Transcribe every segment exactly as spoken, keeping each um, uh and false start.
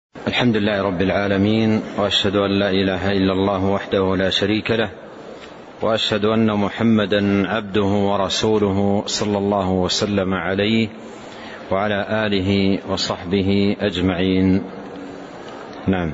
الحمد لله رب العالمين، وأشهد أن لا إله إلا الله وحده لا شريك له، وأشهد أن محمدا عبده ورسوله صلى الله وسلم عليه وعلى آله وصحبه أجمعين. نعم.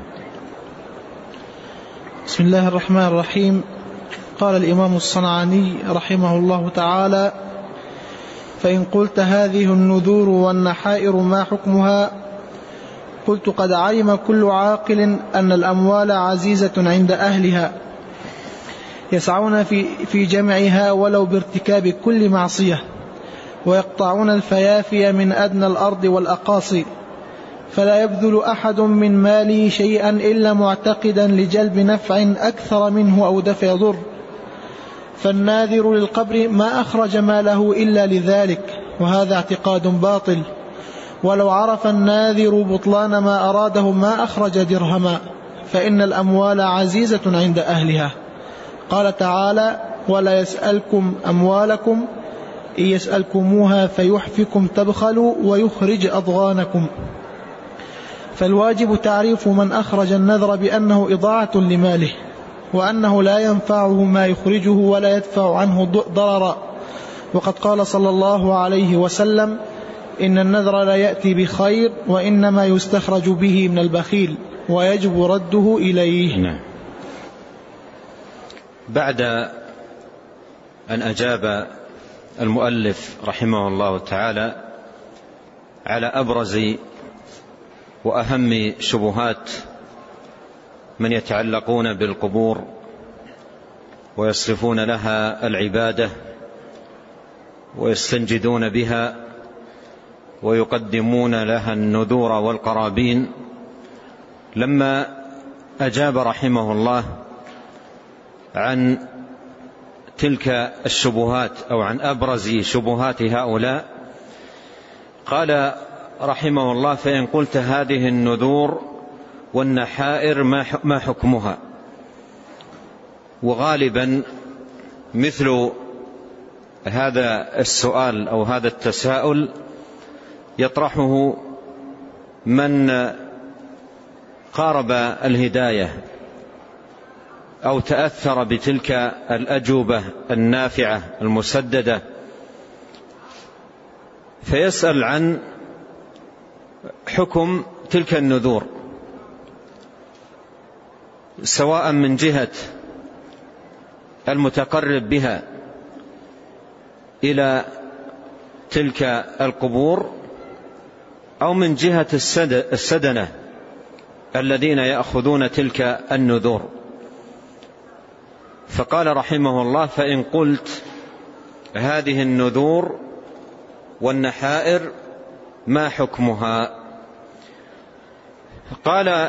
بسم الله الرحمن الرحيم. قال الإمام الصنعاني رحمه الله تعالى: فإن قلت هذه النذور والنحائر ما حكمها؟ قلت: قد علم كل عاقل أن الأموال عزيزة عند أهلها، يسعون في, في جمعها ولو بارتكاب كل معصية، ويقطعون الفيافي من أدنى الأرض والأقاصي، فلا يبذل أحد من ماله شيئا إلا معتقدا لجلب نفع أكثر منه أو دفع ضر، فالناذر للقبر ما أخرج ماله إلا لذلك، وهذا اعتقاد باطل، ولو عرف الناذر بطلان ما أراده ما أخرج درهما، فإن الأموال عزيزة عند أهلها. قال تعالى: ولا يسألكم أموالكم إن يسألكموها فيحفكم تبخلوا ويخرج أضغانكم. فالواجب تعريف من أخرج النذر بأنه إضاعة لماله، وأنه لا ينفعه ما يخرجه ولا يدفع عنه ضررا، وقد قال صلى الله عليه وسلم: إن النذر لا يأتي بخير، وإنما يستخرج به من البخيل، ويجب رده إليه. نعم. بعد أن أجاب المؤلف رحمه الله تعالى على أبرز وأهم شبهات من يتعلقون بالقبور ويصرفون لها العبادة ويستنجدون بها ويقدمون لها النذور والقرابين، لما أجاب رحمه الله عن تلك الشبهات أو عن أبرز شبهات هؤلاء، قال رحمه الله: فإن قلت هذه النذور والنحائر ما حكمها؟ وغالبا مثل هذا السؤال أو هذا التساؤل يطرحه من قارب الهداية أو تأثر بتلك الأجوبة النافعة المسددة، فيسأل عن حكم تلك النذور، سواء من جهة المتقرب بها إلى تلك القبور أو من جهة السدنة الذين يأخذون تلك النذور. فقال رحمه الله: فإن قلت هذه النذور والنحائر ما حكمها؟ قال: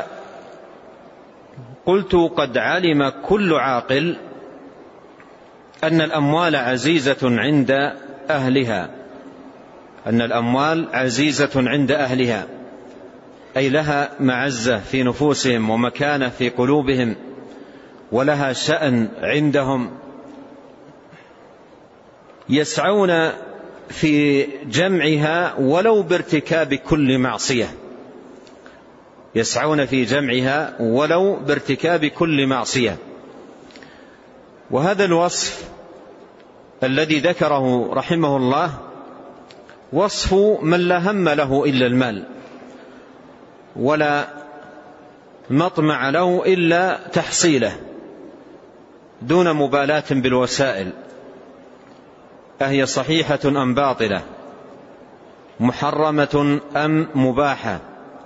قلت: قد علم كل عاقل أن الأموال عزيزة عند أهلها، أن الأموال عزيزة عند أهلها، أي لها معزة في نفوسهم ومكانة في قلوبهم، ولها شأن عندهم، يسعون في جمعها ولو بارتكاب كل معصية، يسعون في جمعها ولو بارتكاب كل معصية. وهذا الوصف الذي ذكره رحمه الله وصف من لا هم له إلا المال، ولا مطمع له إلا تحصيله، دون مبالاة بالوسائل، أهي صحيحة أم باطلة، محرمة أم مباحة،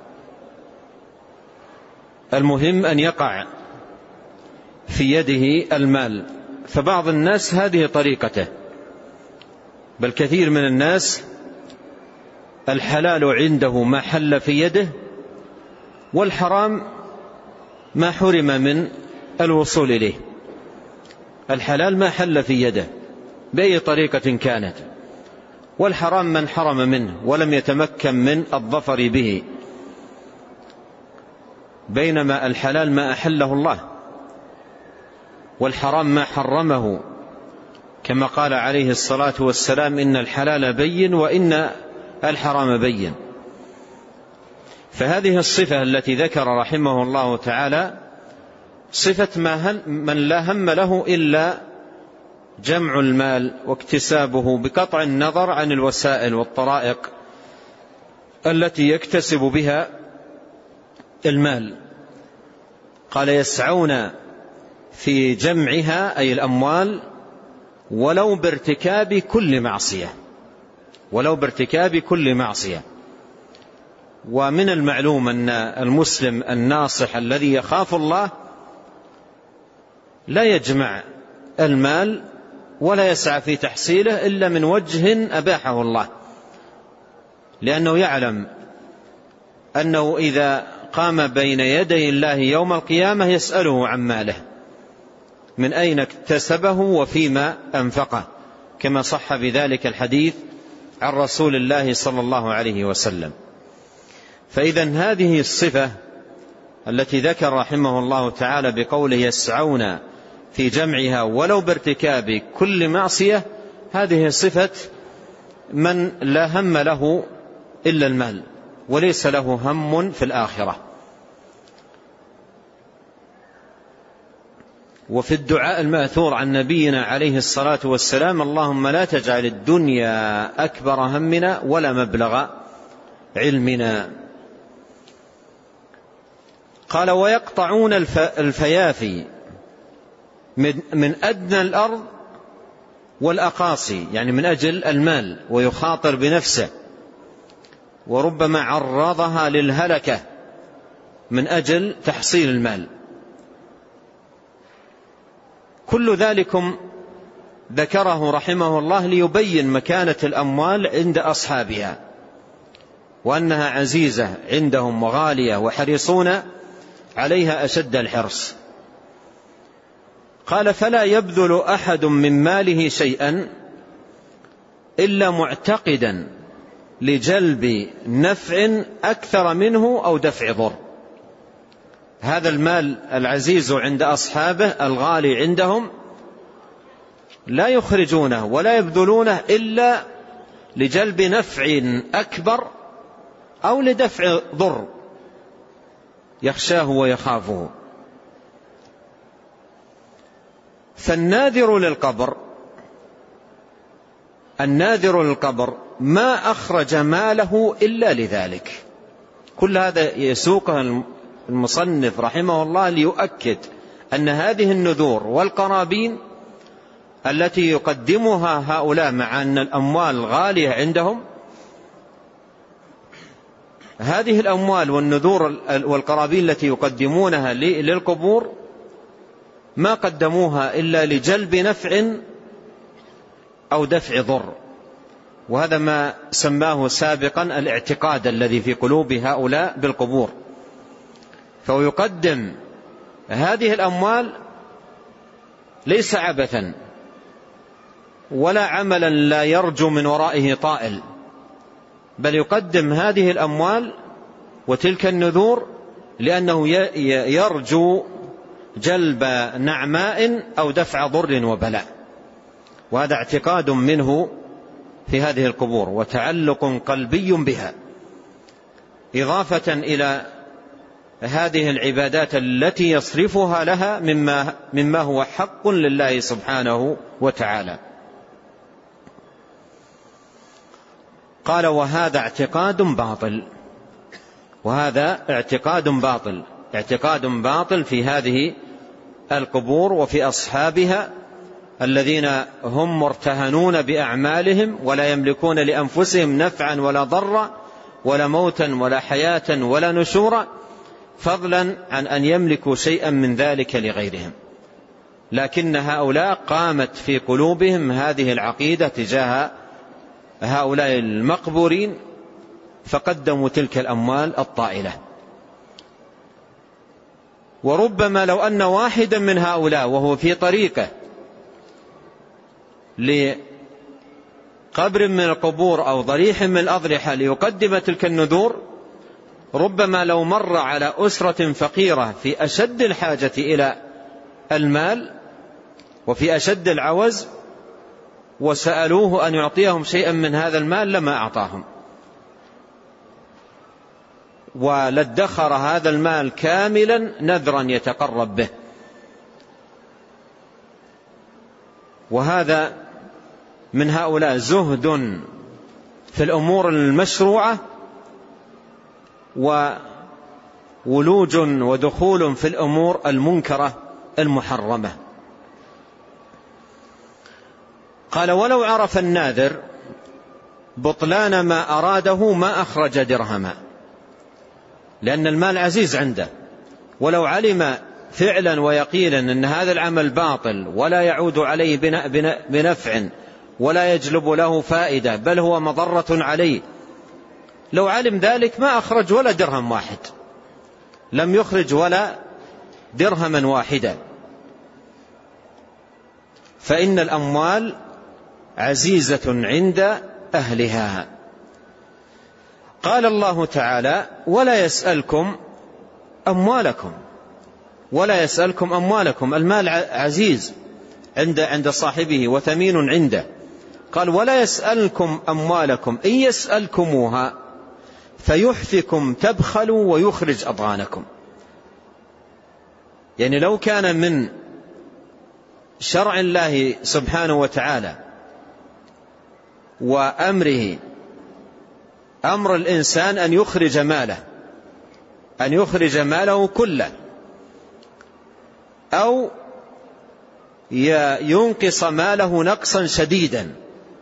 المهم أن يقع في يده المال. فبعض الناس هذه طريقته، بل كثير من الناس الحلال عنده ما حل في يده، والحرام ما حرم من الوصول إليه. الحلال ما حل في يده بأي طريقة كانت، والحرام من حرم منه ولم يتمكن من الظفر به، بينما الحلال ما أحله الله، والحرام ما حرمه، كما قال عليه الصلاة والسلام: إن الحلال بين وإن الحرام بين. فهذه الصفة التي ذكر رحمه الله تعالى صفة من لا هم له إلا جمع المال واكتسابه بقطع النظر عن الوسائل والطرائق التي يكتسب بها المال. قال يسعون في جمعها أي الأموال ولو بارتكاب كل معصية، ولو بارتكاب كل معصية. ومن المعلوم أن المسلم الناصح الذي يخاف الله لا يجمع المال ولا يسعى في تحصيله إلا من وجه أباحه الله، لأنه يعلم أنه إذا قام بين يدي الله يوم القيامة يسأله عن ماله من أين اكتسبه وفيما أنفقه، كما صح بذلك الحديث عن رسول الله صلى الله عليه وسلم. فإذا هذه الصفة التي ذكر رحمه الله تعالى بقوله يسعون في جمعها ولو بارتكاب كل معصية، هذه صفة من لا هم له إلا المال وليس له هم في الآخرة. وفي الدعاء المأثور عن نبينا عليه الصلاة والسلام اللهم لا تجعل الدنيا أكبر همنا ولا مبلغ علمنا. قال ويقطعون الفيافي من أدنى الأرض والأقاصي، يعني من أجل المال، ويخاطر بنفسه وربما عرضها للهلكة من أجل تحصيل المال. كل ذلكم ذكره رحمه الله ليبين مكانة الأموال عند أصحابها وأنها عزيزة عندهم وغالية وحريصون عليها أشد الحرص. قال فلا يبذل أحد من ماله شيئا إلا معتقدا لجلب نفع أكثر منه أو دفع ضر. هذا المال العزيز عند أصحابه الغالي عندهم لا يخرجونه ولا يبذلونه إلا لجلب نفع أكبر أو لدفع ضر يخشاه ويخافه. فالناذر للقبر الناذر للقبر ما أخرج ماله إلا لذلك. كل هذا يسوقه المصنف رحمه الله ليؤكد أن هذه النذور والقرابين التي يقدمها هؤلاء مع أن الأموال غالية عندهم، هذه الأموال والنذور والقرابين التي يقدمونها للقبور ما قدموها إلا لجلب نفع أو دفع ضر. وهذا ما سماه سابقا الاعتقاد الذي في قلوب هؤلاء بالقبور. فهو يقدم هذه الأموال ليس عبثا ولا عملا لا يرجو من ورائه طائل، بل يقدم هذه الأموال وتلك النذور لأنه يرجو جلب نعماء أو دفع ضر وبلاء. وهذا اعتقاد منه في هذه القبور وتعلق قلبي بها، إضافة إلى هذه العبادات التي يصرفها لها مما, مما هو حق لله سبحانه وتعالى. قال وهذا اعتقاد باطل، وهذا اعتقاد باطل اعتقاد باطل في هذه القبور وفي أصحابها الذين هم مرتهنون بأعمالهم ولا يملكون لأنفسهم نفعا ولا ضرا ولا موتا ولا حياة ولا نشورا، فضلا عن أن يملكوا شيئا من ذلك لغيرهم. لكن هؤلاء قامت في قلوبهم هذه العقيدة تجاه هؤلاء المقبورين فقدموا تلك الأموال الطائلة. وربما لو أن واحدا من هؤلاء وهو في طريقه لقبر من القبور أو ضريح من الأضرحة ليقدم تلك النذور، ربما لو مر على أسرة فقيرة في أشد الحاجة إلى المال وفي أشد العوز وسألوه أن يعطيهم شيئا من هذا المال لما أعطاهم. ولادخر هذا المال كاملا نذرا يتقرب به. وهذا من هؤلاء زهد في الأمور المشروعة وولوج ودخول في الأمور المنكرة المحرمة. قال ولو عرف الناذر بطلان ما أراده ما أخرج درهما، لأن المال عزيز عنده، ولو علم فعلا ويقينا أن هذا العمل باطل ولا يعود عليه بنفع ولا يجلب له فائدة بل هو مضرة عليه، لو علم ذلك ما أخرج ولا درهم واحد، لم يخرج ولا درهما واحدا. فإن الأموال عزيزة عند أهلها. قال الله تعالى ولا يسألكم أموالكم، ولا يسألكم أموالكم، المال عزيز عند عند صاحبه وثمين عنده. قال ولا يسألكم أموالكم إن يسألكموها فيحفكم تبخلوا ويخرج أضغانكم. يعني لو كان من شرع الله سبحانه وتعالى وأمره أمر الإنسان أن يخرج ماله أن يخرج ماله كله أو ينقص ماله نقصا شديدا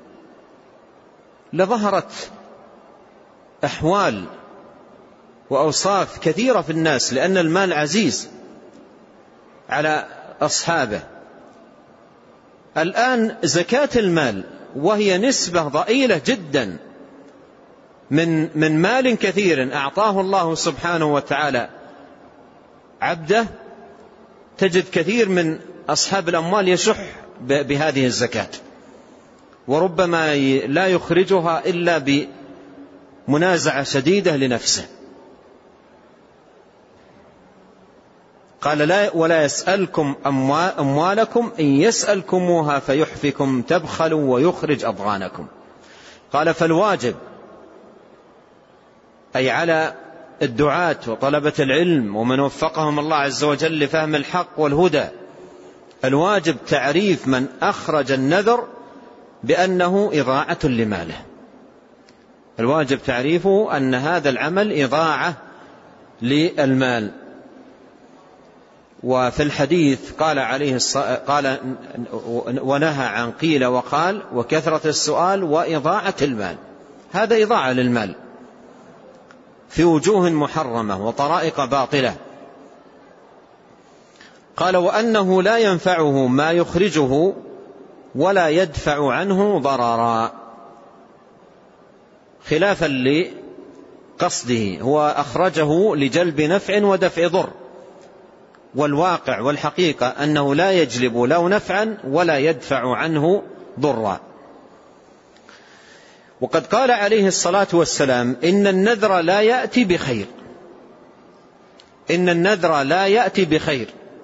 لظهرت أحوال وأوصاف كثيرة في الناس، لأن المال عزيز على أصحابه. الآن زكاة المال وهي نسبة ضئيلة جدا من من مال كثير أعطاه الله سبحانه وتعالى عبده، تجد كثير من أصحاب الأموال يشح بهذه الزكاة، وربما لا يخرجها إلا بمنازعة شديدة لنفسه. قال لا ولا يسألكم أموالكم إن يسألكموها فيحفكم تبخلوا ويخرج أضغانكم. قال فالواجب أي على الدعاة وطلبة العلم ومن وفقهم الله عز وجل لفهم الحق والهدى، الواجب تعريف من أخرج النذر بأنه إضاعة لماله. الواجب تعريفه أن هذا العمل إضاعة للمال. وفي الحديث قال عليه الصلاة قال ونهى عن قيل وقال وكثرة السؤال وإضاعة المال، هذا إضاعة للمال في وجوه محرمة وطرائق باطلة. قال وأنه لا ينفعه ما يخرجه ولا يدفع عنه ضررا، خلافا لقصده، هو أخرجه لجلب نفع ودفع ضر، والواقع والحقيقة أنه لا يجلب له نفعا ولا يدفع عنه ضرا. وقد قال عليه الصلاة والسلام إن النذر لا يأتي بخير، إن النذر لا يأتي بخير.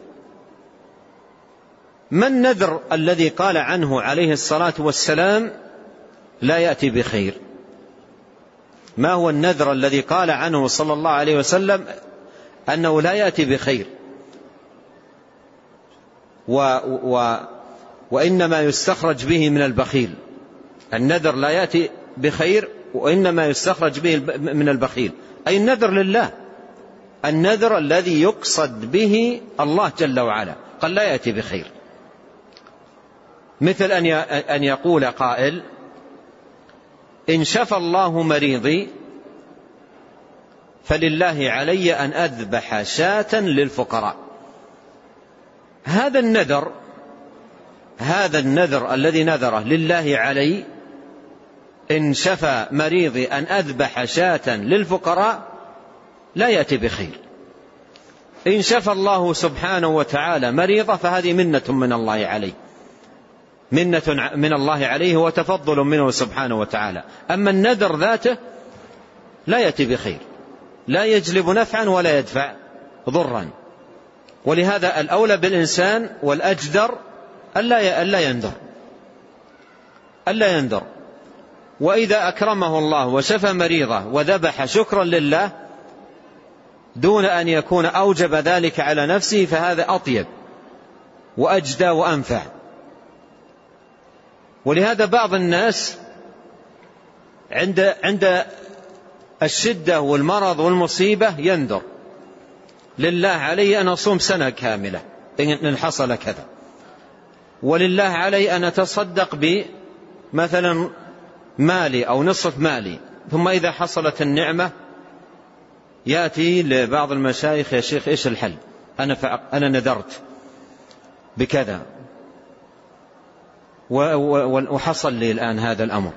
ما النذر الذي قال عنه عليه الصلاة والسلام لا يأتي بخير؟ ما هو النذر الذي قال عنه صلى الله عليه وسلم أنه لا يأتي بخير و و وإنما يستخرج به من البخيل؟ النذر لا يأتي بخير وإنما يستخرج به من البخيل، أي النذر لله، النذر الذي يقصد به الله جل وعلا، قال لا يأتي بخير. مثل أن يقول قائل إن شفى الله مريضي فلله علي أن أذبح شاة للفقراء. هذا النذر هذا النذر الذي نذره لله علي إن شفى مريضي أن أذبح شاة للفقراء لا يأتي بخير. إن شفى الله سبحانه وتعالى مريضة فهذه منة من الله عليه، منة من الله عليه وتفضل منه سبحانه وتعالى. أما النذر ذاته لا يأتي بخير، لا يجلب نفعا ولا يدفع ضرا. ولهذا الأولى بالإنسان والأجدر ألا ينذر ألا ينذر وإذا أكرمه الله وشفى مريضه وذبح شكرا لله دون أن يكون أوجب ذلك على نفسه فهذا أطيب وأجدى وأنفع. ولهذا بعض الناس عند عند الشدة والمرض والمصيبة ينذر لله علي أن أصوم سنة كاملة إن حصل كذا، ولله علي أن أتصدق بمثلا مالي أو نصف مالي. ثم إذا حصلت النعمة يأتي لبعض المشايخ: يا شيخ إيش الحل؟ أنا أنا نذرت بكذا وحصل لي الآن هذا الأمر،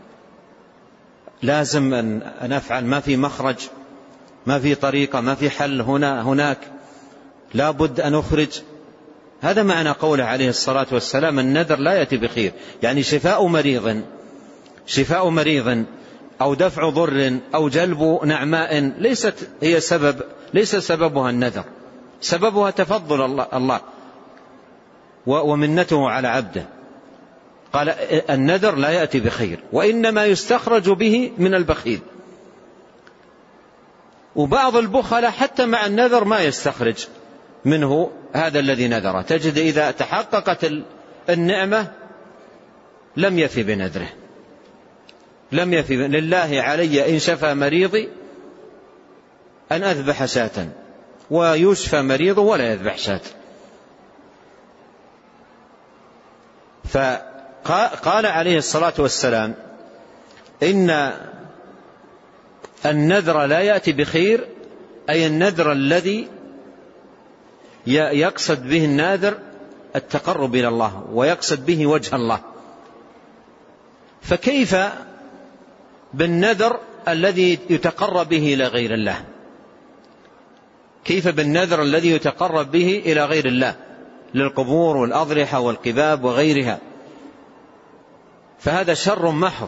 لازم أن أفعل، ما في مخرج، ما في طريقة، ما في حل هنا هناك، لا بد أن أخرج. هذا معنى قوله عليه الصلاة والسلام: النذر لا يأتي بخير. يعني شفاء مريض شفاء مريض أو دفع ضر أو جلب نعماء ليست هي سبب، ليس سببها النذر، سببها تفضل الله, الله ومنته على عبده. قال: النذر لا يأتي بخير، وإنما يستخرج به من البخيل. وبعض البخلاء حتى مع النذر ما يستخرج منه هذا الذي نذره، تجد إذا تحققت النعمة لم يفي بنذره، لم يفي. لله علي إن شفى مريضي أن أذبح شاة، ويشفى مريض ولا يذبح شاة. فقال عليه الصلاة والسلام: إن النذر لا يأتي بخير، أي النذر الذي يقصد به الناذر التقرب إلى الله ويقصد به وجه الله. فكيف بالنذر الذي يتقرب به إلى غير الله؟ كيف بالنذر الذي يتقرب به إلى غير الله للقبور والأضرحة والقباب وغيرها؟ فهذا شر محض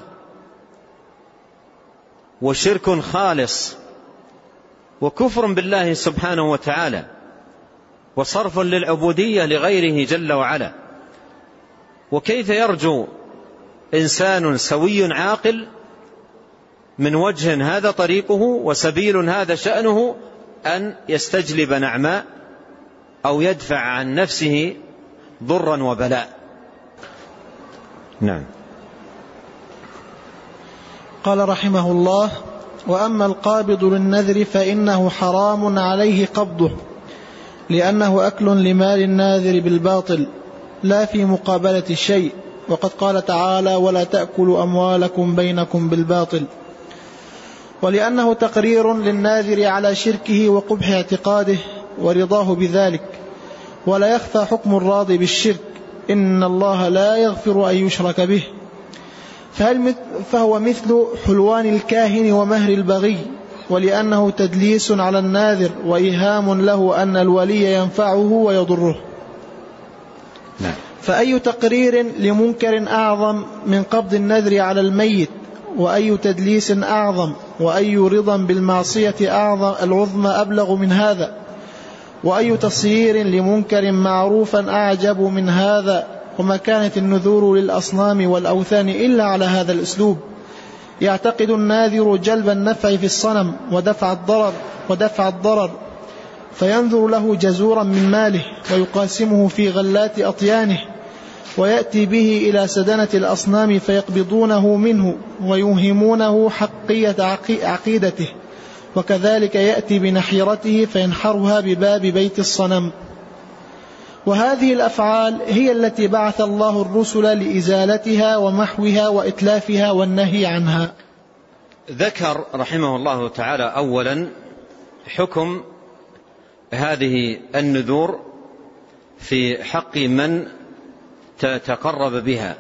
وشرك خالص وكفر بالله سبحانه وتعالى وصرف للعبودية لغيره جل وعلا. وكيف يرجو إنسان سوي عاقل من وجه هذا طريقه وسبيل هذا شأنه أن يستجلب نعماء أو يدفع عن نفسه ضرا وبلاء؟ نعم. قال رحمه الله: وأما القابض للنذر فإنه حرام عليه قبضه، لأنه أكل لمال الناذر بالباطل لا في مقابلة الشيء، وقد قال تعالى: ولا تأكلوا أموالكم بينكم بالباطل. ولأنه تقرير للناذر على شركه وقبح اعتقاده ورضاه بذلك، ولا يخفى حكم الراضي بالشرك، إن الله لا يغفر أن يشرك به. فهل فهو مثل حلوان الكاهن ومهر البغي، ولأنه تدليس على الناذر وإيهام له أن الولي ينفعه ويضره. نعم. فأي تقرير لمنكر أعظم من قبض النذر على الميت، وأي تدليس أعظم، وأي رضا بالمعصية أعظم العظمى أبلغ من هذا، وأي تصيير لمنكر معروفا أعجب من هذا. وما كانت النذور للأصنام والأوثان إلا على هذا الأسلوب، يعتقد الناذر جلب النفع في الصنم ودفع الضرر ودفع الضرر فينذر له جزورا من ماله ويقاسمه في غلات أطيانه، ويأتي به إلى سدنة الأصنام فيقبضونه منه ويوهمونه حقية عقيدته، وكذلك يأتي بنحيرته فينحرها بباب بيت الصنم. وهذه الأفعال هي التي بعث الله الرسل لإزالتها ومحوها وإتلافها والنهي عنها. ذكر رحمه الله تعالى أولا حكم هذه النذور في حق من تقرب بها،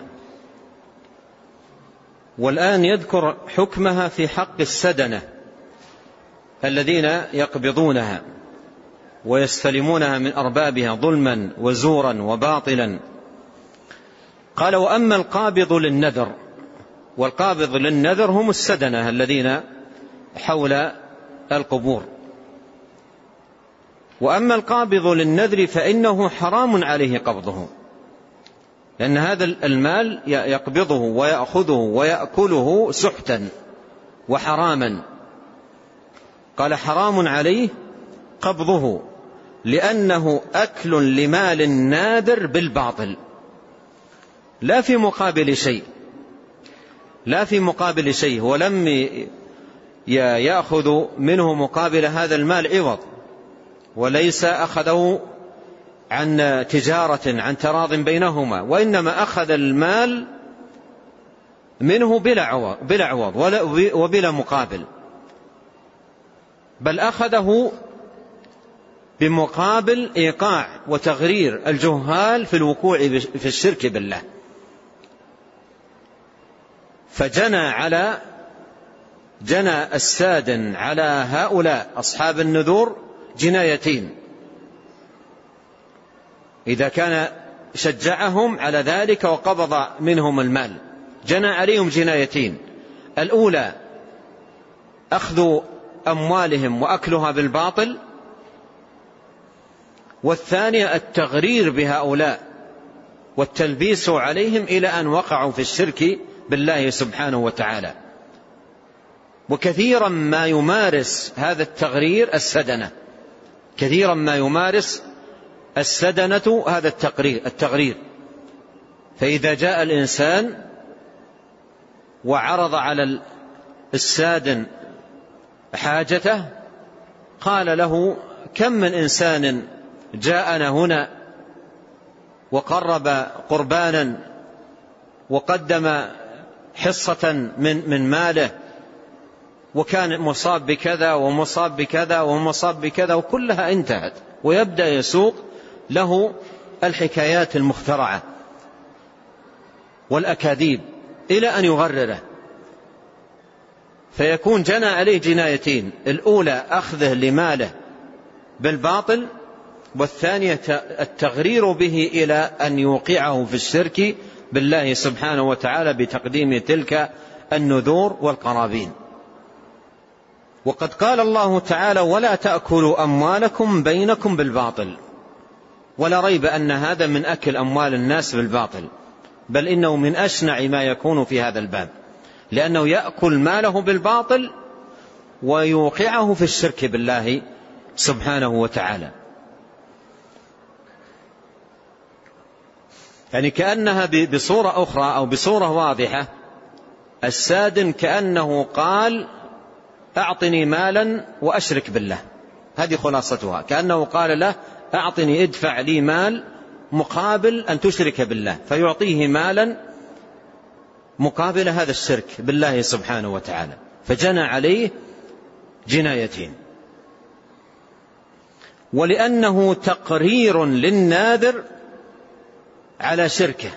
والآن يذكر حكمها في حق السدنة الذين يقبضونها ويستلمونها من أربابها ظلما وزورا وباطلا. قال: وأما القابض للنذر، والقابض للنذر هم السدنة الذين حول القبور. وأما القابض للنذر فإنه حرام عليه قبضه، لأن هذا المال يقبضه ويأخذه ويأكله سحتا وحراما. قال: حرام عليه قبضه لأنه أكل لمال الناذر بالباطل لا في مقابل شيء، لا في مقابل شيء، ولم يأخذ منه مقابل هذا المال عوض، وليس أخذه عن تجارة عن تراض بينهما، وإنما أخذ المال منه بلا عوض, بلا عوض وبلا مقابل، بل أخذه بمقابل إيقاع وتغرير الجهال في الوقوع في الشرك بالله. فجنى على جنى السادن على هؤلاء أصحاب النذور جنايتين، إذا كان شجعهم على ذلك وقبض منهم المال جنى عليهم جنايتين: الأولى أخذ أموالهم وأكلها بالباطل، والثانية التغرير بهؤلاء والتلبيس عليهم إلى أن وقعوا في الشرك بالله سبحانه وتعالى. وكثيرا ما يمارس هذا التغرير السدنة، كثيرا ما يمارس السدنة هذا التغرير. فإذا جاء الإنسان وعرض على السادن حاجته قال له: كم من إنسان جاءنا هنا وقرب قربانا وقدم حصة من, من ماله وكان مصاب بكذا ومصاب بكذا ومصاب بكذا، وكلها انتهت، ويبدأ يسوق له الحكايات المخترعة والأكاذيب إلى أن يغرره، فيكون جنى عليه جنايتين: الأولى أخذه لماله بالباطل، والثانية التغرير به إلى أن يوقعه في الشرك بالله سبحانه وتعالى بتقديم تلك النذور والقرابين. وقد قال الله تعالى: ولا تأكلوا أموالكم بينكم بالباطل. ولا ريب أن هذا من أكل أموال الناس بالباطل، بل إنه من أشنع ما يكون في هذا الباب، لأنه يأكل ماله بالباطل ويوقعه في الشرك بالله سبحانه وتعالى. يعني كأنها بصورة أخرى أو بصورة واضحة السادن كأنه قال: أعطني مالا وأشرك بالله. هذه خلاصتها، كأنه قال له: أعطني ادفع لي مال مقابل أن تشرك بالله، فيعطيه مالا مقابل هذا الشرك بالله سبحانه وتعالى، فجنى عليه جنايتين. ولأنه تقرير للناذر على شركه،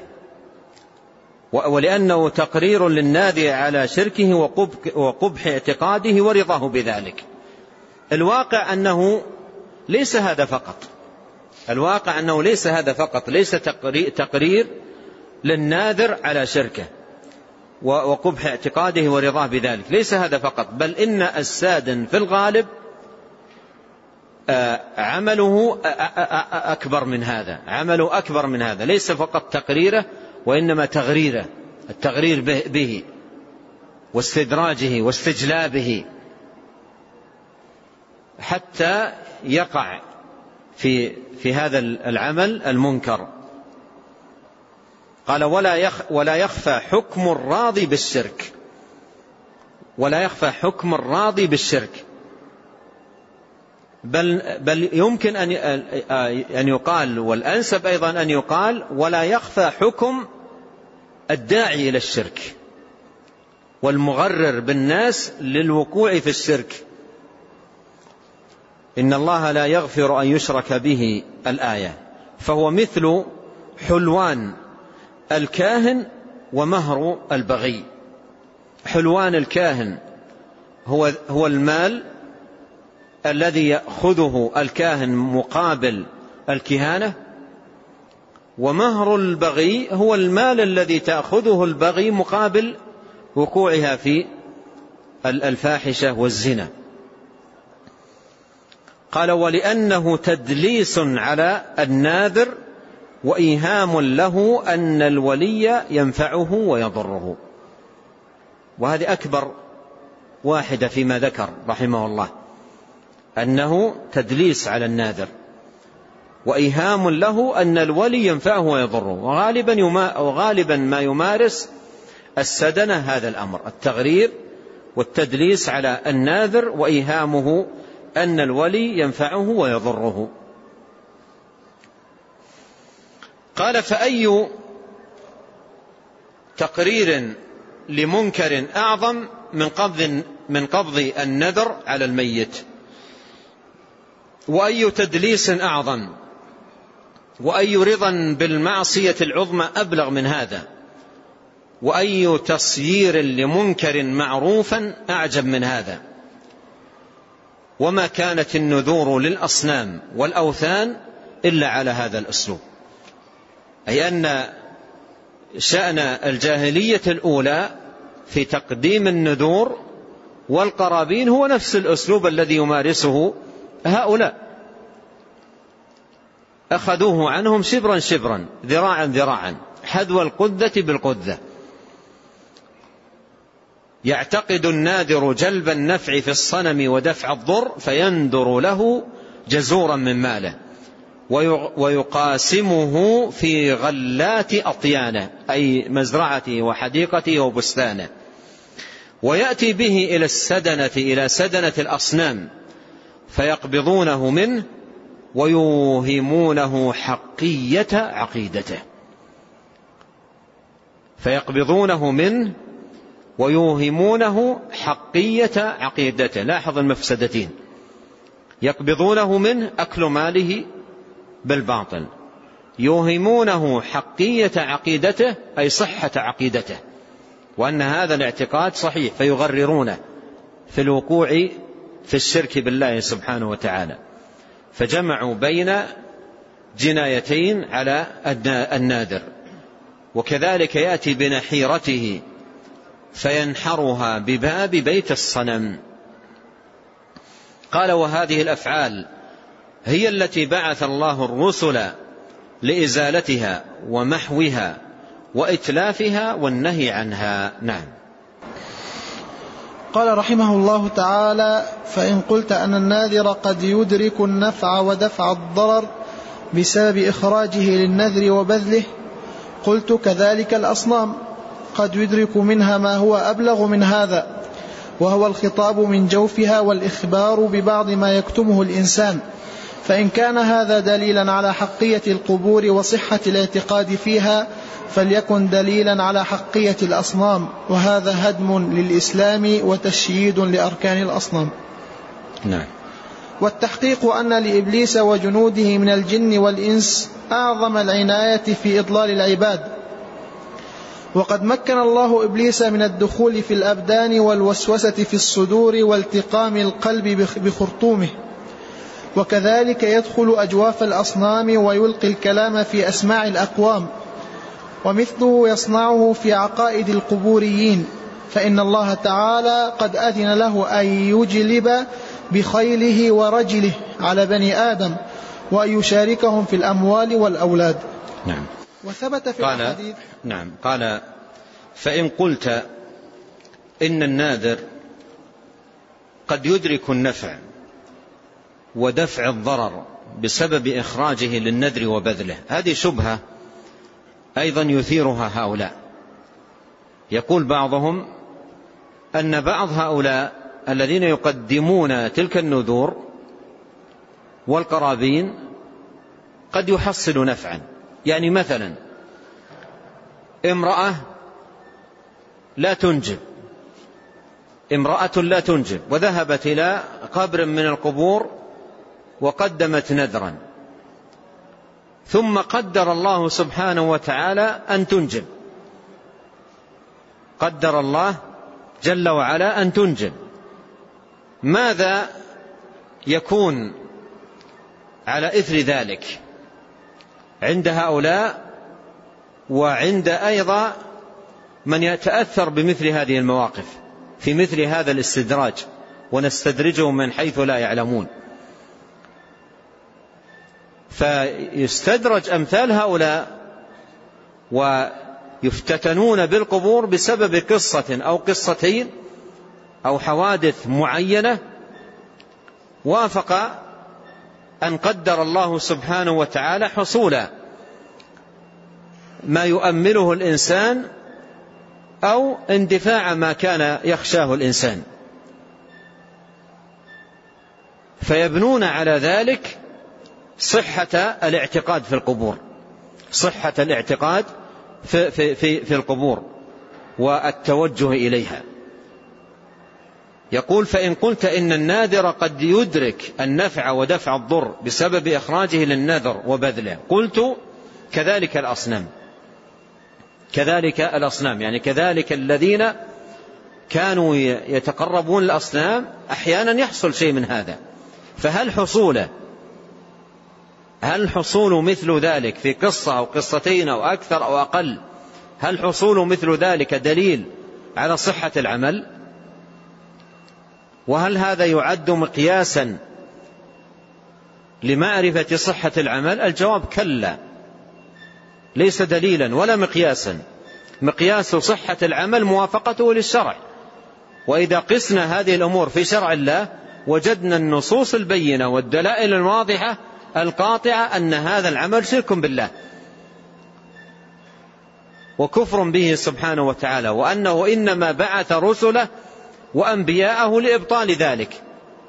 ولأنه تقرير للناذر على شركه وقبح اعتقاده ورضاه بذلك. الواقع أنه ليس هذا فقط، الواقع أنه ليس هذا فقط، ليس تقرير للناذر على شركه وقبح اعتقاده ورضاه بذلك، ليس هذا فقط، بل إن السادن في الغالب عمله أكبر من هذا، عمله أكبر من هذا، ليس فقط تقريره وإنما تغريره، التغرير به واستدراجه واستجلابه حتى يقع في في هذا العمل المنكر. قال: ولا يخ ولا يخفى حكم الراضي بالشرك، ولا يخفى حكم الراضي بالشرك، بل بل يمكن أن أن يقال، والأنسب أيضا أن يقال: ولا يخفى حكم الداعي إلى الشرك والمغرر بالناس للوقوع في الشرك. إن الله لا يغفر أن يشرك به، الآية. فهو مثل حلوان الكاهن ومهر البغي. حلوان الكاهن هو هو المال الذي يأخذه الكاهن مقابل الكهانة، ومهر البغي هو المال الذي تأخذه البغي مقابل وقوعها في الفاحشة والزنا. قال: ولأنه تدليس على الناذر وإيهام له أن الولي ينفعه ويضره. وهذه أكبر واحدة فيما ذكر رحمه الله، أنه تدليس على الناذر وإيهام له أن الولي ينفعه ويضره، وغالبا, وغالبا ما يمارس السدنة هذا الأمر، التغرير والتدليس على الناذر وإيهامه أن الولي ينفعه ويضره. قال: فأي تقرير لمنكر أعظم من قبض, من قبض النذر على الميت، وأي تدليس أعظم، وأي رضا بالمعصية العظمى أبلغ من هذا، وأي تصيير لمنكر معروفا أعجب من هذا. وما كانت النذور للأصنام والأوثان إلا على هذا الأسلوب، أي أن شأن الجاهلية الأولى في تقديم النذور والقرابين هو نفس الأسلوب الذي يمارسه هؤلاء، أخذوه عنهم شبرا شبرا ذراعا ذراعا حذو القذة بالقذة. يعتقد الناذر جلب النفع في الصنم ودفع الضر فينذر له جزورا من ماله ويقاسمه في غلات أطيانه، أي مزرعته وحديقته وبستانه، ويأتي به إلى السدنة إلى سدنة الأصنام فيقبضونه منه ويوهمونه حقية عقيدته فيقبضونه منه ويوهمونه حقية عقيدته. لاحظ المفسدتين: يقبضونه منه أكل ماله بالباطل، يوهمونه حقية عقيدته أي صحة عقيدته وأن هذا الاعتقاد صحيح، فيغررونه في الوقوع في الشرك بالله سبحانه وتعالى. فجمعوا بين جنايتين على الناذر. وكذلك يأتي بنحيرته فينحرها بباب بيت الصنم. قال: وهذه الأفعال هي التي بعث الله الرسل لإزالتها ومحوها وإتلافها والنهي عنها. نعم. قال رحمه الله تعالى: فإن قلت أن الناذر قد يدرك النفع ودفع الضرر بسبب إخراجه للنذر وبذله، قلت: كذلك الأصنام قد يدرك منها ما هو أبلغ من هذا، وهو الخطاب من جوفها والإخبار ببعض ما يكتمه الإنسان. فإن كان هذا دليلا على حقية القبور وصحة الاعتقاد فيها فليكن دليلا على حقية الأصنام، وهذا هدم للإسلام وتشييد لأركان الأصنام. نعم. والتحقيق أن لإبليس وجنوده من الجن والإنس أعظم العناية في إضلال العباد، وقد مكن الله إبليس من الدخول في الأبدان والوسوسة في الصدور والتقام القلب بخرطومه، وكذلك يدخل أجواف الأصنام ويلقي الكلام في أسماع الأقوام، ومثله يصنعه في عقائد القبوريين، فإن الله تعالى قد أذن له أن يجلب بخيله ورجله على بني آدم وأن يشاركهم في الأموال والأولاد. نعم. وثبت في قال الحديث. نعم. قال: فإن قلت إن الناذر قد يدرك النفع ودفع الضرر بسبب إخراجه للنذر وبذله، هذه شبهة أيضا يثيرها هؤلاء. يقول بعضهم أن بعض هؤلاء الذين يقدمون تلك النذور والقرابين قد يحصل نفعا. يعني مثلا امرأة لا تنجب امرأة لا تنجب وذهبت إلى قبر من القبور وقدمت نذرا، ثم قدر الله سبحانه وتعالى أن تنجب، قدر الله جل وعلا أن تنجب. ماذا يكون على إثر ذلك عند هؤلاء وعند أيضا من يتأثر بمثل هذه المواقف في مثل هذا الاستدراج، ونستدرجهم من حيث لا يعلمون؟ فيستدرج أمثال هؤلاء ويفتتنون بالقبور بسبب قصة أو قصتين أو حوادث معينة وافق أن قدر الله سبحانه وتعالى حصول ما يؤمله الإنسان أو اندفاع ما كان يخشاه الإنسان، فيبنون على ذلك صحة الاعتقاد في القبور، صحة الاعتقاد في, في, في, في القبور والتوجه إليها. يقول: فإن قلت إن الناذر قد يدرك النفع ودفع الضر بسبب إخراجه للنذر وبذله، قلت: كذلك الأصنام، كذلك الأصنام، يعني كذلك الذين كانوا يتقربون الأصنام أحيانا يحصل شيء من هذا. فهل حصوله هل حصول مثل ذلك في قصة أو قصتين أو أكثر أو أقل، هل حصول مثل ذلك دليل على صحة العمل؟ وهل هذا يعد مقياسا لمعرفة صحة العمل؟ الجواب: كلا، ليس دليلا ولا مقياسا. مقياس صحة العمل موافقته للشرع، وإذا قسنا هذه الأمور في شرع الله وجدنا النصوص البينة والدلائل الواضحة القاطعة أن هذا العمل شرك بالله وكفر به سبحانه وتعالى، وأنه إنما بعث رسله وأنبياءه لإبطال ذلك.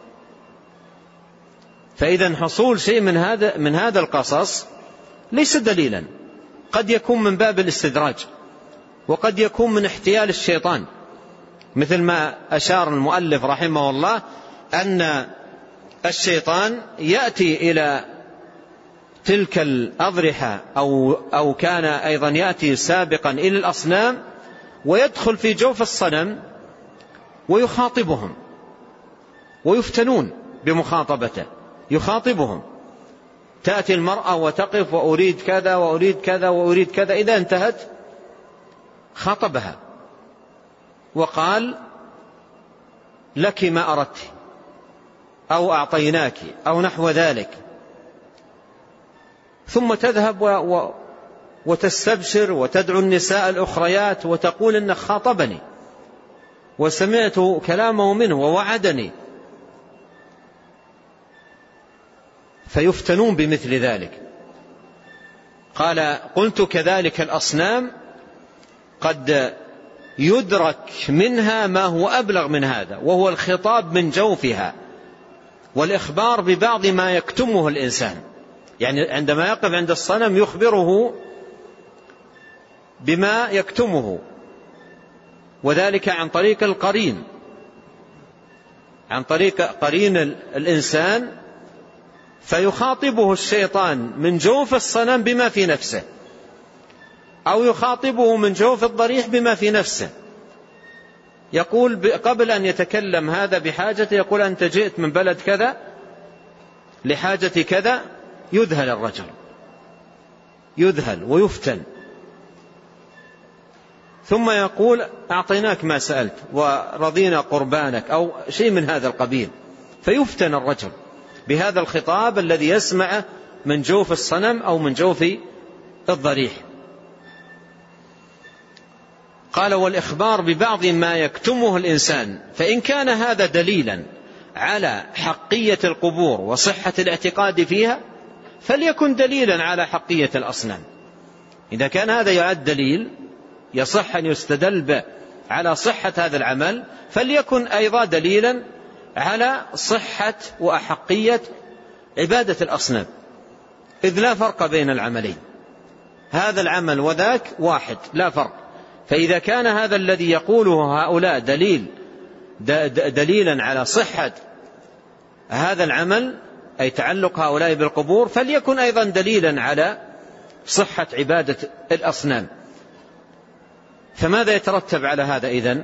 فإذا حصول شيء من هذا من هذا القصص ليس دليلا، قد يكون من باب الاستدراج، وقد يكون من احتيال الشيطان، مثل ما أشار المؤلف رحمه الله أن الشيطان يأتي إلى تلك الأضرحة أو, أو كان أيضا يأتي سابقا إلى الأصنام ويدخل في جوف الصنم ويخاطبهم ويفتنون بمخاطبته، يخاطبهم. تأتي المرأة وتقف: وأريد كذا وأريد كذا وأريد كذا. إذا انتهت خاطبها وقال: لك ما أردت، أو أعطيناك، أو نحو ذلك. ثم تذهب و... و... وتستبشر وتدعو النساء الأخريات وتقول: إنك خاطبني وسمعت كلامه منه ووعدني. فيفتنون بمثل ذلك. قال: قلت: كذلك الأصنام قد يدرك منها ما هو أبلغ من هذا، وهو الخطاب من جوفها والإخبار ببعض ما يكتمه الإنسان. يعني عندما يقف عند الصنم يخبره بما يكتمه، وذلك عن طريق القرين، عن طريق قرين الإنسان، فيخاطبه الشيطان من جوف الصنم بما في نفسه، أو يخاطبه من جوف الضريح بما في نفسه. يقول قبل أن يتكلم هذا بحاجته يقول: أنت جئت من بلد كذا لحاجة كذا. يذهل الرجل، يذهل ويفتن، ثم يقول: أعطيناك ما سألت ورضينا قربانك، أو شيء من هذا القبيل. فيفتن الرجل بهذا الخطاب الذي يسمعه من جوف الصنم أو من جوف الضريح. قال: والإخبار ببعض ما يكتمه الإنسان. فإن كان هذا دليلا على حقية القبور وصحة الاعتقاد فيها فليكن دليلا على حقية الأصنام. إذا كان هذا يعد دليل يصح أن يستدل به على صحة هذا العمل، فليكن أيضا دليلا على صحة وأحقية عبادة الأصنام، إذ لا فرق بين العملين، هذا العمل وذاك واحد لا فرق. فإذا كان هذا الذي يقوله هؤلاء دليل دليلا على صحة هذا العمل، أي تعلق هؤلاء بالقبور، فليكن أيضا دليلا على صحة عبادة الأصنام. فماذا يترتب على هذا إذن؟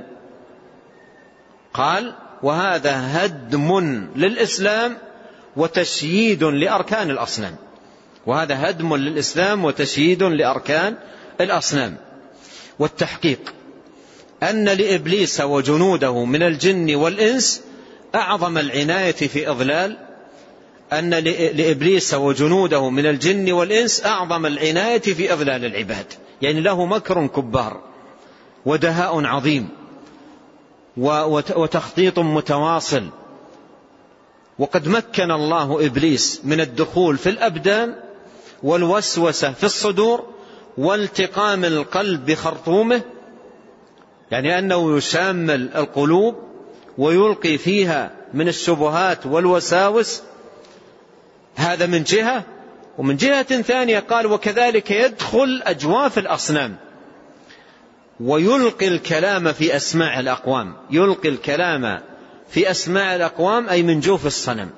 قال: وهذا هدم للإسلام وتشييد لأركان الأصنام. وهذا هدم للإسلام وتشييد لأركان الأصنام. والتحقيق أن لإبليس وجنوده من الجن والإنس أعظم العناية في إضلال أن لإبليس وجنوده من الجن والإنس أعظم العناية في إضلال العباد، يعني له مكر كبار ودهاء عظيم وتخطيط متواصل وقد مكن الله إبليس من الدخول في الأبدان والوسوسة في الصدور والتقام القلب بخرطومه، يعني أنه يشامل القلوب ويلقي فيها من الشبهات والوساوس. هذا من جهة. ومن جهة ثانية قال وكذلك يدخل أجواف الأصنام ويلقي الكلام في أسماع الأقوام. يلقي الكلام في أسماع الأقوام أي من جوف الصنم.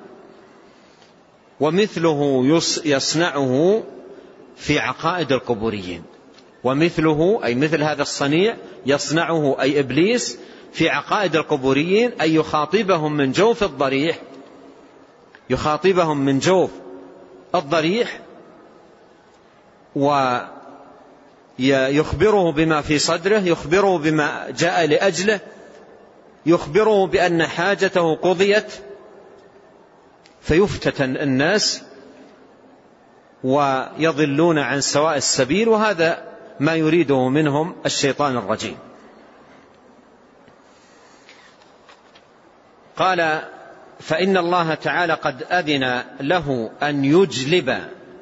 ومثله يصنعه في عقائد القبوريين. ومثله أي مثل هذا الصنيع يصنعه أي إبليس في عقائد القبوريين، أي يخاطبهم من جوف الضريح، يخاطبهم من جوف الضريح ويخبره بما في صدره، يخبره بما جاء لأجله، يخبره بأن حاجته قضيت، فيفتتن الناس ويضلون عن سواء السبيل. وهذا ما يريده منهم الشيطان الرجيم. قال فإن الله تعالى قد أذن له أن يجلب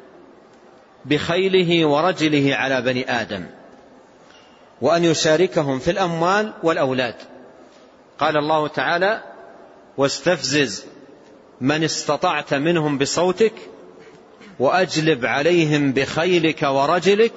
بخيله ورجله على بني آدم وأن يشاركهم في الأموال والأولاد. قال الله تعالى واستفزز من استطعت منهم بصوتك وأجلب عليهم بخيلك ورجلك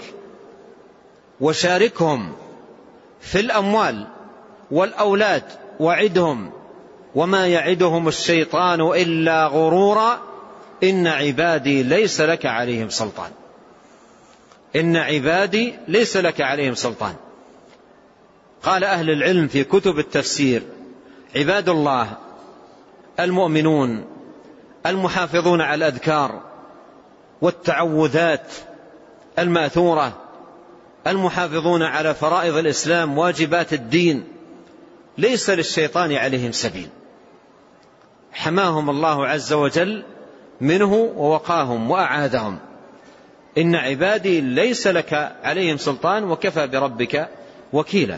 وشاركهم في الأموال والأولاد وعدهم وما يعدهم الشيطان إلا غرورا إن عبادي ليس لك عليهم سلطان. إن عبادي ليس لك عليهم سلطان. قال أهل العلم في كتب التفسير عباد الله المؤمنون المحافظون على الأذكار والتعوذات المأثورة، المحافظون على فرائض الإسلام واجبات الدين، ليس للشيطان عليهم سبيل. حماهم الله عز وجل منه ووقاهم وأعاذهم. إن عبادي ليس لك عليهم سلطان وكفى بربك وكيلا.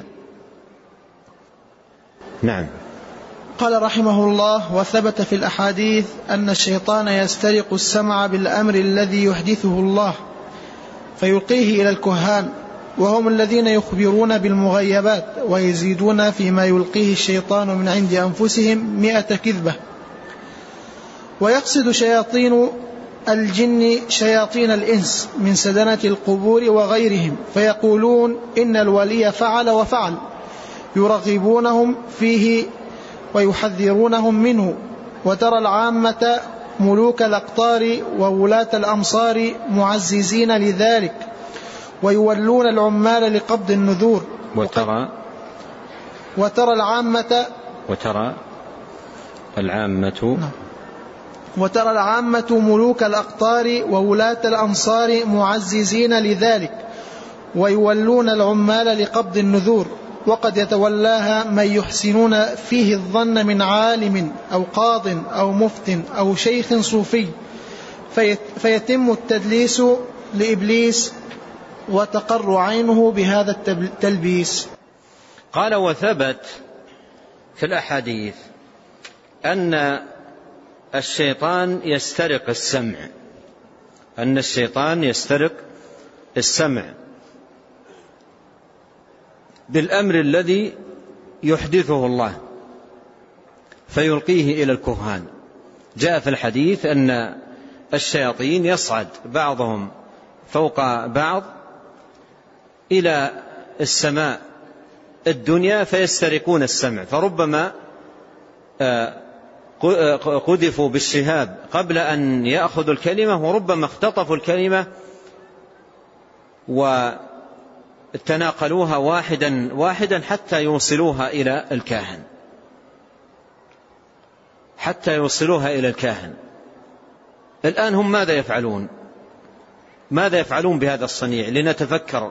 نعم. قال رحمه الله وثبت في الأحاديث أن الشيطان يسترق السمع بالأمر الذي يحدثه الله فيلقيه إلى الكهان وهم الذين يخبرون بالمغيبات ويزيدون فيما يلقيه الشيطان من عند أنفسهم مئة كذبة. ويقصد شياطين الجن شياطين الإنس من سدنة القبور وغيرهم فيقولون إن الولي فعل وفعل، يرغبونهم فيه ويحذرونهم منه. وترى العامة ملوك الأقطار وولاة الأمصار معززين لذلك ويولون العمال لقبض النذور. وترى وترى العامة وترى العامة وترى العامة ملوك الأقطار وولاة الأمصار معززين لذلك ويولون العمال لقبض النذور. وقد يتولاها من يحسنون فيه الظن من عالم أو قاض أو مفت أو شيخ صوفي فيتم التدليس لإبليس وتقر عينه بهذا التلبيس. قال وثبت في الأحاديث أن الشيطان يسترق السمع أن الشيطان يسترق السمع بالأمر الذي يحدثه الله فيلقيه إلى الكهان. جاء في الحديث أن الشياطين يصعد بعضهم فوق بعض إلى السماء الدنيا فيسترقون السمع، فربما قذفوا بالشهاب قبل أن يأخذوا الكلمة وربما اختطفوا الكلمة وتناقلوها واحدا واحدا حتى يوصلوها إلى الكاهن حتى يوصلوها إلى الكاهن. الآن هم ماذا يفعلون؟ ماذا يفعلون بهذا الصنيع؟ لنتفكر.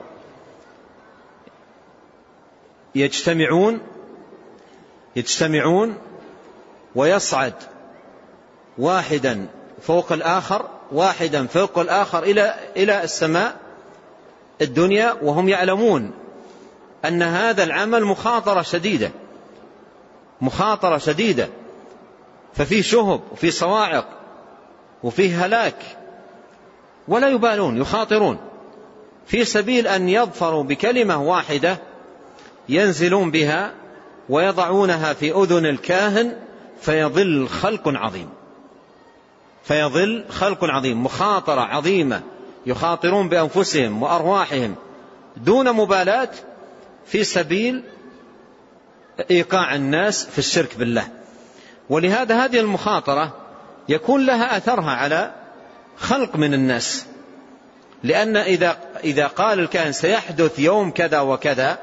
يجتمعون يجتمعون ويصعد واحدا فوق الآخر واحدا فوق الآخر إلى إلى السماء الدنيا وهم يعلمون أن هذا العمل مخاطرة شديدة مخاطرة شديدة ففيه شهب وفيه صواعق وفيه هلاك، ولا يبالون، يخاطرون في سبيل أن يظفروا بكلمة واحدة ينزلون بها ويضعونها في أذن الكاهن فيضل خلق عظيم، فيضل خلق عظيم، مخاطرة عظيمة، يخاطرون بأنفسهم وأرواحهم دون مبالاة في سبيل إيقاع الناس في الشرك بالله. ولهذا هذه المخاطرة يكون لها أثرها على خلق من الناس، لأن إذا إذا قال الكاهن سيحدث يوم كذا وكذا،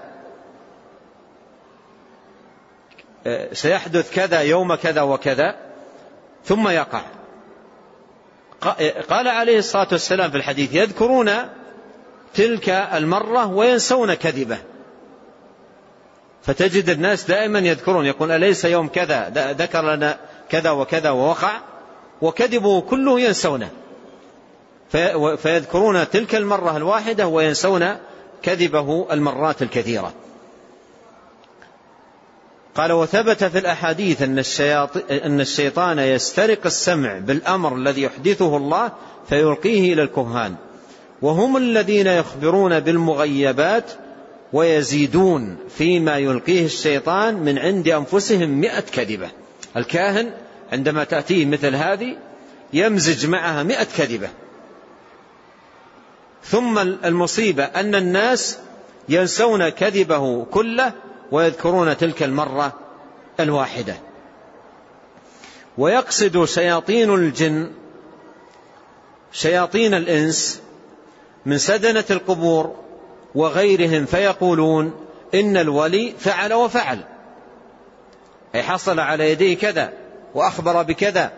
سيحدث كذا يوم كذا وكذا، ثم يقع. قال عليه الصلاة والسلام في الحديث: يذكرون تلك المرة وينسون كذبه. فتجد الناس دائما يذكرون، يقول أليس يوم كذا ذكر لنا كذا وكذا ووقع، وكذبوا كله ينسونه، فيذكرون تلك المرة الواحدة وينسون كذبه المرات الكثيرة. قال: وثبت في الأحاديث أن الشيطان يسترق السمع بالأمر الذي يحدثه الله فيلقيه إلى الكهان، وهم الذين يخبرون بالمغيبات ويزيدون فيما يلقيه الشيطان من عند أنفسهم مئة كذبة. الكاهن عندما تأتيه مثل هذه يمزج معها مئة كذبة. ثم المصيبة أن الناس ينسون كذبه كله ويذكرون تلك المرة الواحدة. ويقصد شياطين الجن شياطين الإنس من سدنة القبور وغيرهم فيقولون إن الولي فعل وفعل، أي حصل على يديه كذا وأخبر بكذا،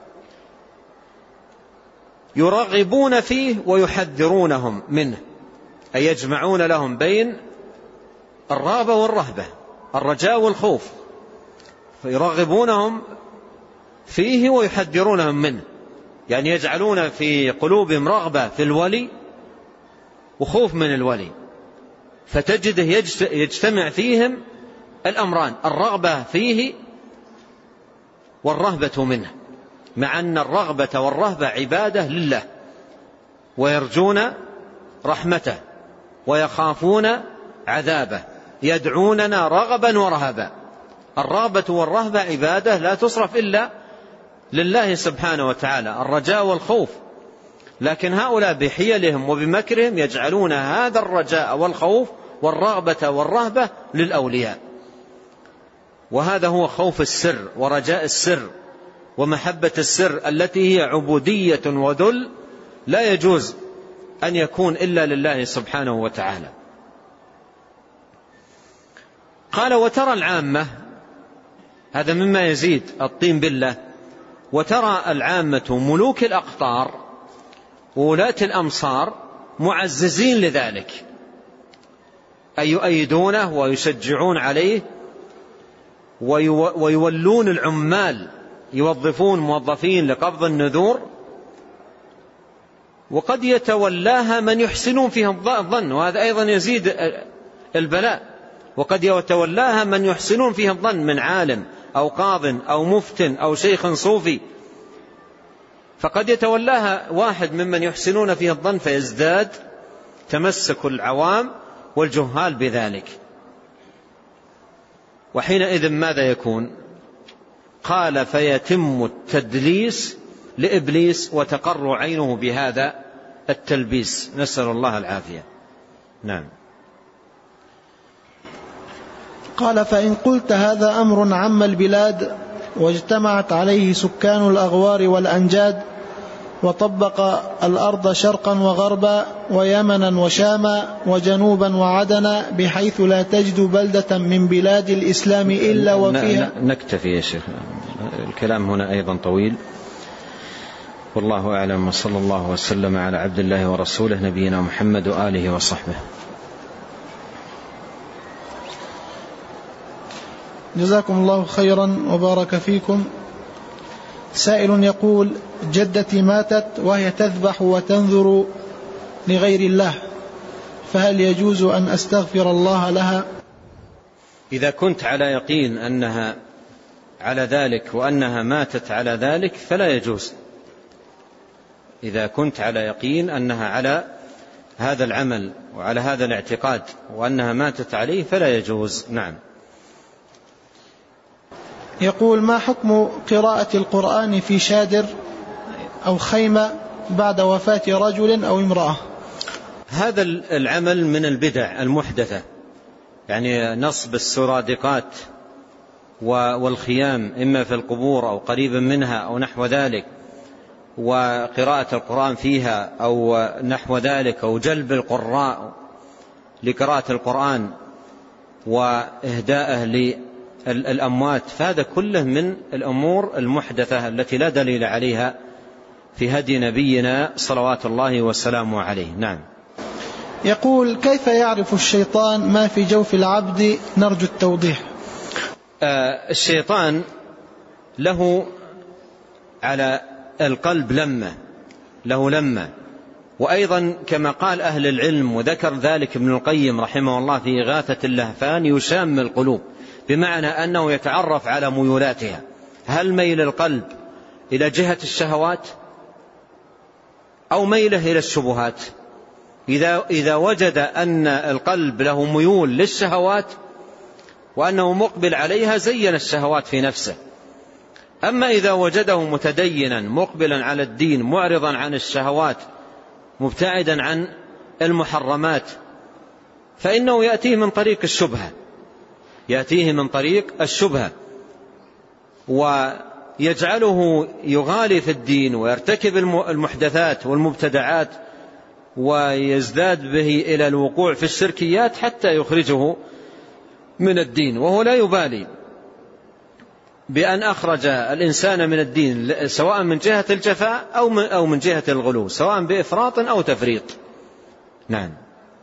يرغبون فيه ويحذرونهم منه، أي يجمعون لهم بين الرغبة والرهبة، الرجاء والخوف، فيرغبونهم فيه ويحذرونهم منه، يعني يجعلون في قلوبهم رغبة في الولي وخوف من الولي، فتجده يجتمع فيهم الأمران، الرغبة فيه والرهبة منه، مع أن الرغبة والرهبة عبادة لله، ويرجون رحمته ويخافون عذابه، يدعوننا رغبا ورهبا. الرغبة والرهبة عبادة لا تصرف إلا لله سبحانه وتعالى، الرجاء والخوف. لكن هؤلاء بحيلهم وبمكرهم يجعلون هذا الرجاء والخوف والرغبة والرهبة للأولياء، وهذا هو خوف السر ورجاء السر ومحبة السر التي هي عبودية وذل لا يجوز أن يكون إلا لله سبحانه وتعالى. قال: وترى العامة، هذا مما يزيد الطين بالله، وترى العامة ملوك الأقطار وولاة الأمصار معززين لذلك، أي يؤيدونه ويشجعون عليه ويولون العمال، يوظفون موظفين لقبض النذور، وقد يتولاها من يحسنون فيها الظن، وهذا أيضا يزيد البلاء، وقد يتولاها من يحسنون فيها الظن من عالم أو قاض أو مفتن أو شيخ صوفي، فقد يتولاها واحد ممن يحسنون فيها الظن فيزداد تمسك العوام والجهال بذلك. وحينئذ ماذا يكون؟ قال: فيتم التدليس لإبليس وتقر عينه بهذا التلبيس، نسأل الله العافية. نعم. قال: فإن قلت هذا أمر عم البلاد واجتمعت عليه سكان الأغوار والأنجاد، وطبق الأرض شرقا وغربا ويمنا وشاما وجنوبا وعدنا، بحيث لا تجد بلدة من بلاد الإسلام إلا وفيها. نكتفي يا شيخ، الكلام هنا أيضا طويل، والله أعلم، وصلى الله وسلم على عبد الله ورسوله نبينا محمد وآله وصحبه. جزاكم الله خيرا وبارك فيكم. سائل يقول: جدتي ماتت وهي تذبح وتنذر لغير الله، فهل يجوز أن أستغفر الله لها؟ إذا كنت على يقين أنها على ذلك وأنها ماتت على ذلك فلا يجوز. إذا كنت على يقين أنها على هذا العمل وعلى هذا الاعتقاد وأنها ماتت عليه فلا يجوز. نعم. يقول: ما حكم قراءة القرآن في شادر أو خيمة بعد وفاة رجل أو امرأة؟ هذا العمل من البدع المحدثة، يعني نصب السرادقات والخيام إما في القبور أو قريبا منها أو نحو ذلك، وقراءة القرآن فيها أو نحو ذلك، أو جلب القراء لقراءة القرآن وإهداءه للأموات، فهذا كله من الأمور المحدثة التي لا دليل عليها في هدي نبينا صلوات الله والسلام عليه. نعم. يقول: كيف يعرف الشيطان ما في جوف العبد؟ نرجو التوضيح. آه الشيطان له على القلب لمة، له لمة، وأيضا كما قال أهل العلم وذكر ذلك ابن القيم رحمه الله في إغاثة اللهفان: يشام القلوب، بمعنى أنه يتعرف على ميولاتها. هل ميل القلب إلى جهة الشهوات أو ميله إلى الشبهات؟ إذا, إذا وجد أن القلب له ميول للشهوات وأنه مقبل عليها زين الشهوات في نفسه. أما إذا وجده متدينا مقبلا على الدين معرضا عن الشهوات مبتعدا عن المحرمات فإنه يأتيه من طريق الشبهة، يأتيه من طريق الشبهة ويجعله يغالي في الدين ويرتكب المحدثات والمبتدعات ويزداد به إلى الوقوع في الشركيات حتى يخرجه من الدين، وهو لا يبالي بأن أخرج الإنسان من الدين سواء من جهة الجفاء أو من جهة الغلو، سواء بإفراط أو تفريط. نعم.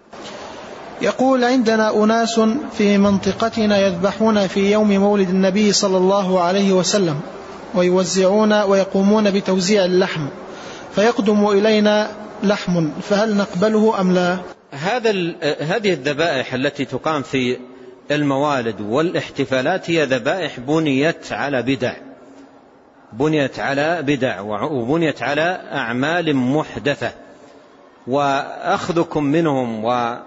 يقول: عندنا أناس في منطقتنا يذبحون في يوم مولد النبي صلى الله عليه وسلم ويوزعون ويقومون بتوزيع اللحم، فيقدم إلينا لحم، فهل نقبله أم لا؟ هذا هذه الذبائح التي تقام في الموالد والاحتفالات هي ذبائح بنيت على بدع، بنيت على بدع وبنيت على أعمال محدثة، وأخذكم منهم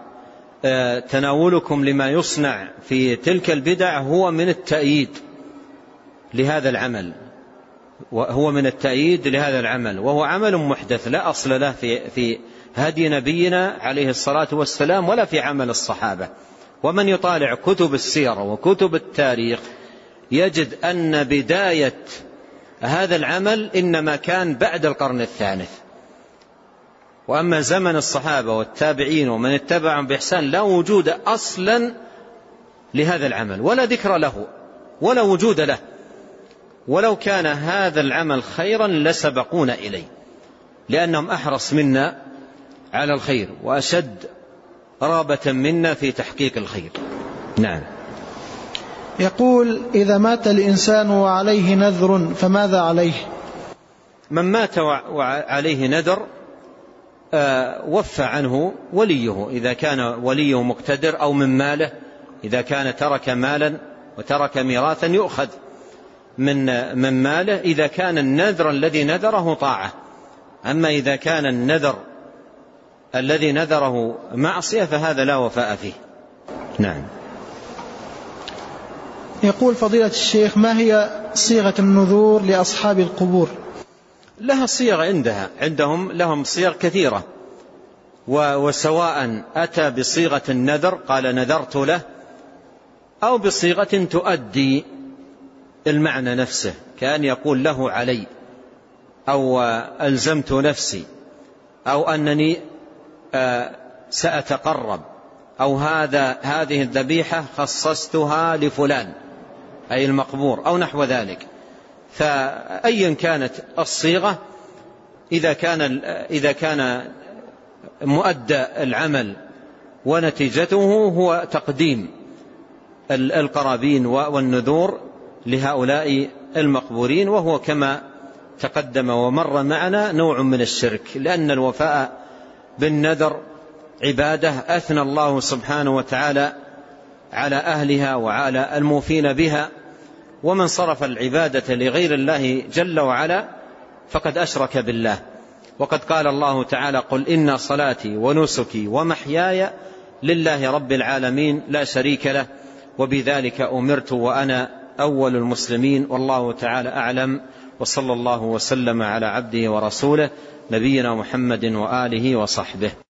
وتناولكم لما يصنع في تلك البدع هو من التأييد لهذا العمل، وهو من التأييد لهذا العمل، وهو عمل محدث لا أصل له في في هدي نبينا عليه الصلاة والسلام ولا في عمل الصحابة. ومن يطالع كتب السيرة وكتب التاريخ يجد أن بداية هذا العمل إنما كان بعد القرن الثالث، وأما زمن الصحابة والتابعين ومن اتبعهم بإحسان لا وجود أصلا لهذا العمل ولا ذكر له ولا وجود له، ولو كان هذا العمل خيرا لسبقونا إليه، لأنهم أحرص منا على الخير وأشد رغبة منا في تحقيق الخير. نعم. يقول: إذا مات الإنسان وعليه نذر فماذا عليه؟ من مات وعليه نذر وفى عنه وليه، إذا كان وليه مقتدر، أو من ماله، إذا كان ترك مالا وترك ميراثا يؤخذ من من ماله إذا كان النذر الذي نذره طاعة. أما إذا كان النذر الذي نذره معصية فهذا لا وفاء فيه. نعم. يقول: فضيلة الشيخ، ما هي صيغة النذور لأصحاب القبور؟ لها صيغ عندها عندهم لهم صيغ كثيرة، وسواء أتى بصيغة النذر قال نذرت له، أو بصيغة تؤدي المعنى نفسه، كأن يقول له علي، أو ألزمت نفسي، أو أنني سأتقرب، أو هذا هذه الذبيحة خصصتها لفلان أي المقبور، أو نحو ذلك. فأيا كانت الصيغة إذا كان إذا كان مؤدى العمل ونتيجته هو تقديم القرابين والنذور لهؤلاء المقبورين، وهو كما تقدم ومر معنا نوع من الشرك، لأن الوفاء بالنذر عبادة أثنى الله سبحانه وتعالى على أهلها وعلى الموفين بها، ومن صرف العبادة لغير الله جل وعلا فقد أشرك بالله. وقد قال الله تعالى: قل إن صلاتي ونسكي ومحياي لله رب العالمين لا شريك له وبذلك أمرت وأنا أول المسلمين. والله تعالى أعلم، وصلى الله وسلم على عبده ورسوله نبينا محمد وآله وصحبه.